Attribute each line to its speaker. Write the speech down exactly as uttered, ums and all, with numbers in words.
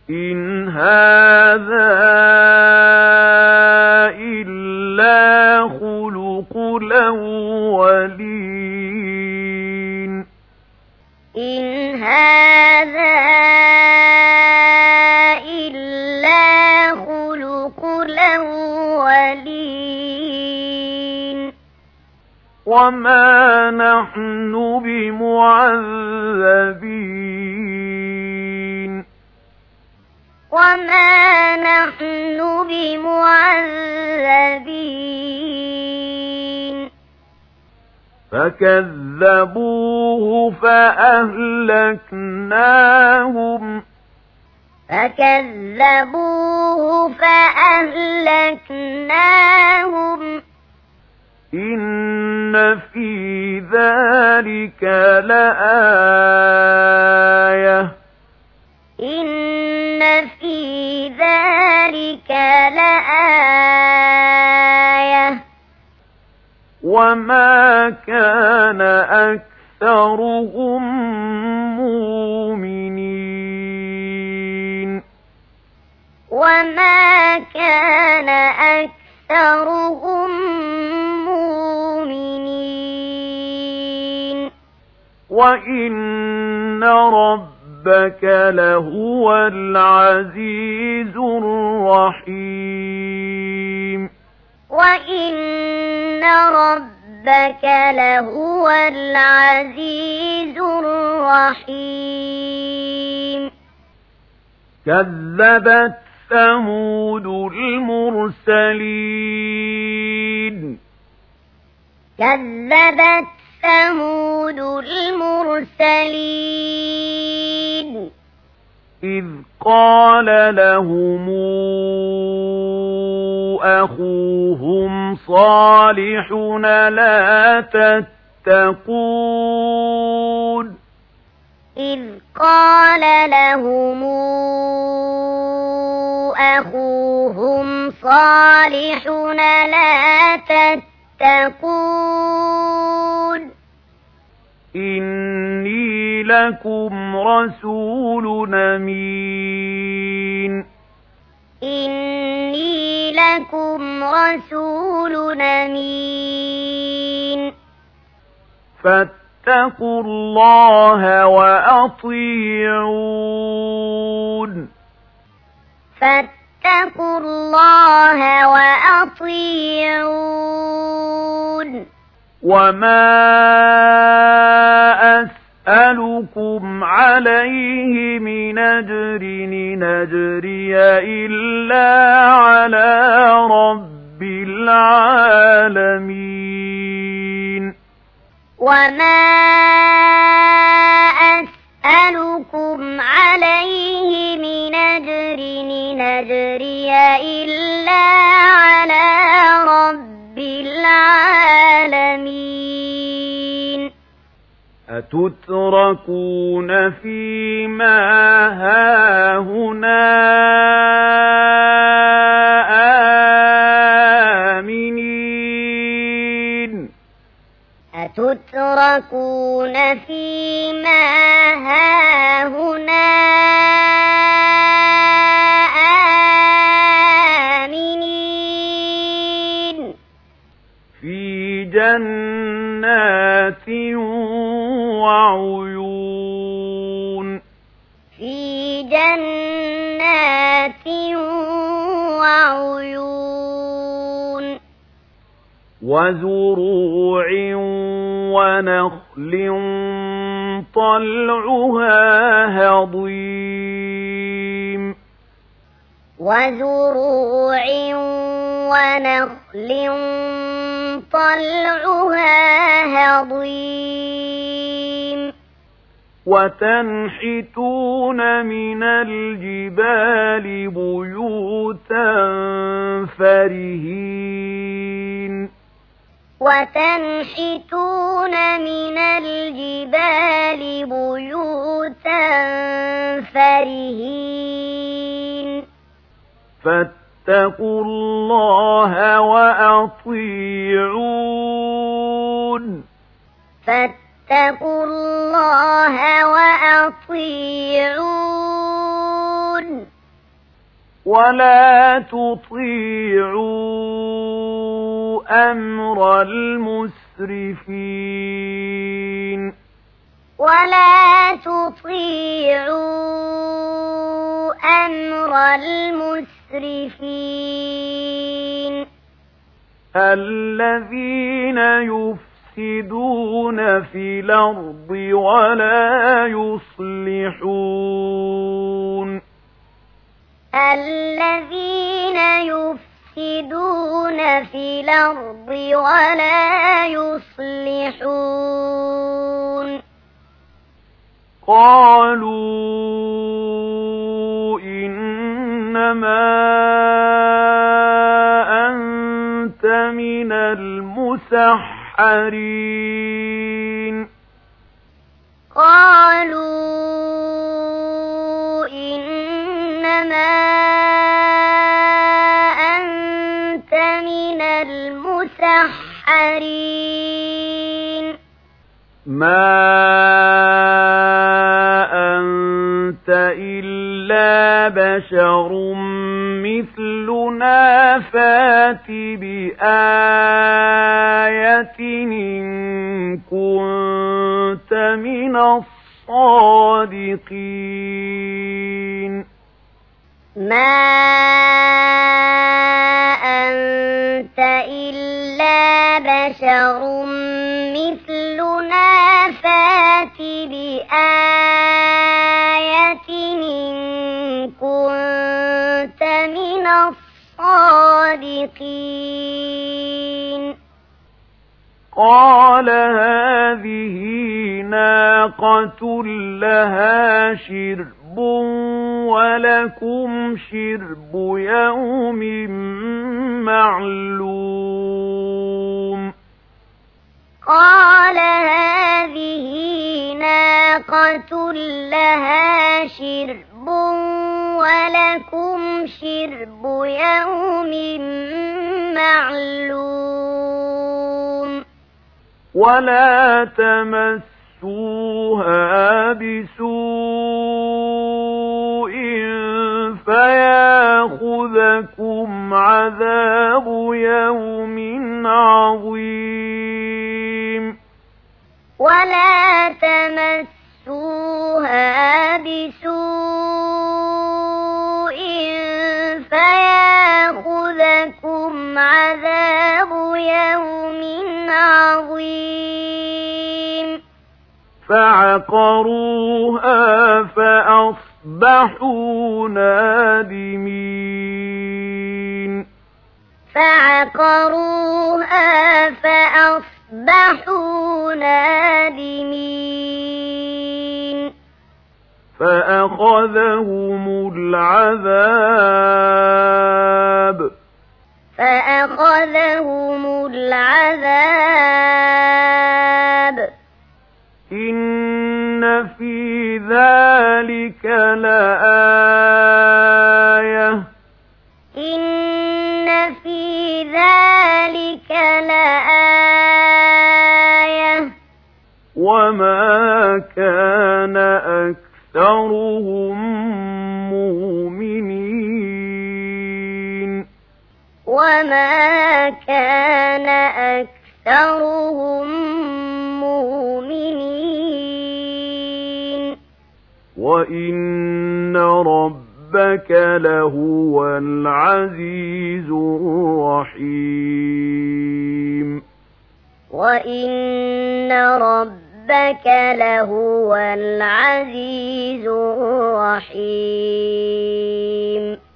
Speaker 1: إن هذا إلا خلق الأولين
Speaker 2: إن هذا إلا خلق الأولين
Speaker 1: وما نحن بمعذبين
Speaker 2: وما نحن بمعذبين
Speaker 1: فكذبوه فأهلكناهم
Speaker 2: فكذبوه فأهلكناهم
Speaker 1: إن في ذلك لآية
Speaker 2: إن في ذلك لآية
Speaker 1: وما كان أكثرهم مؤمنين
Speaker 2: وما كان أكثرهم مؤمنين
Speaker 1: وإن ربك لهو العزيز الرحيم
Speaker 2: وإن ربك لهو العزيز الرحيم
Speaker 1: كذبت ثمود المرسلين
Speaker 2: كذبت ثمود المرسلين
Speaker 1: إذ قال لهم أخوهم صالح لا تتقون
Speaker 2: إذ قال لهم أخوهم صالح لا تتقون
Speaker 1: إني لكم رسول أمين
Speaker 2: إني لكم رسول أمين
Speaker 1: فاتقوا الله وأطيعون
Speaker 2: فاتقوا الله وأطيعون
Speaker 1: وما أسألكم عليه من أجر إن أجري إلا على رب العالمين
Speaker 2: وما أسألكم عليه من أجر إن أجري إلا على رب العالمين
Speaker 1: أتتركون فيما هاهنا آمنين
Speaker 2: أتتركون فيما هاهنا آمنين
Speaker 1: في جنات وعيون
Speaker 2: في جنات وعيون
Speaker 1: وزروع ونخل طلعها هضيم
Speaker 2: وزروع ونخل طلعها هضيم
Speaker 1: وتنحتون من الجبال بيوتا فرهين
Speaker 2: وتنحتون من الجبال بيوتا فرهين
Speaker 1: فاتقوا الله وأطيعون
Speaker 2: فاتقوا الله وأطيعون
Speaker 1: ولا تطيعوا أمر المسرفين
Speaker 2: ولا تطيعوا أمر المسرفين
Speaker 1: الذين يفسدون في الأرض ولا يصلحون
Speaker 2: الذين يفسدون في الأرض ولا يصلحون
Speaker 1: قالوا إنما أنت من المسحرين
Speaker 2: قالوا إنما أنت من المسحرين
Speaker 1: ما أنت إلا بشر مثلنا فات بآية إن كنت من الصادقين
Speaker 2: ما أنت إلا بشر مثلنا فات بآية إن كنت من الصادقين
Speaker 1: قال هذه ناقة لها شرب ولكم شرب يوم معلوم
Speaker 2: قال هذه ناقة لها شرب ولكم شرب يوم معلوم
Speaker 1: ولا تمسوها بسوء فياخذكم عذاب يوم عظيم
Speaker 2: ولا تمسوها بسوء فياخذكم عذاب يوم عظيم
Speaker 1: فعقروها فأصبحوا نادمين
Speaker 2: فعقروها فأصبحوا نادمين
Speaker 1: فأخذهم العذاب
Speaker 2: فأخذهم العذاب
Speaker 1: إن في ذلك لآية
Speaker 2: إن في ذلك لآية
Speaker 1: وما كان أكثرهم مؤمنين
Speaker 2: وما كان أكثرهم مؤمنين
Speaker 1: وإن ربك لهو العزيز الرحيم
Speaker 2: وإن ربك لهو العزيز الرحيم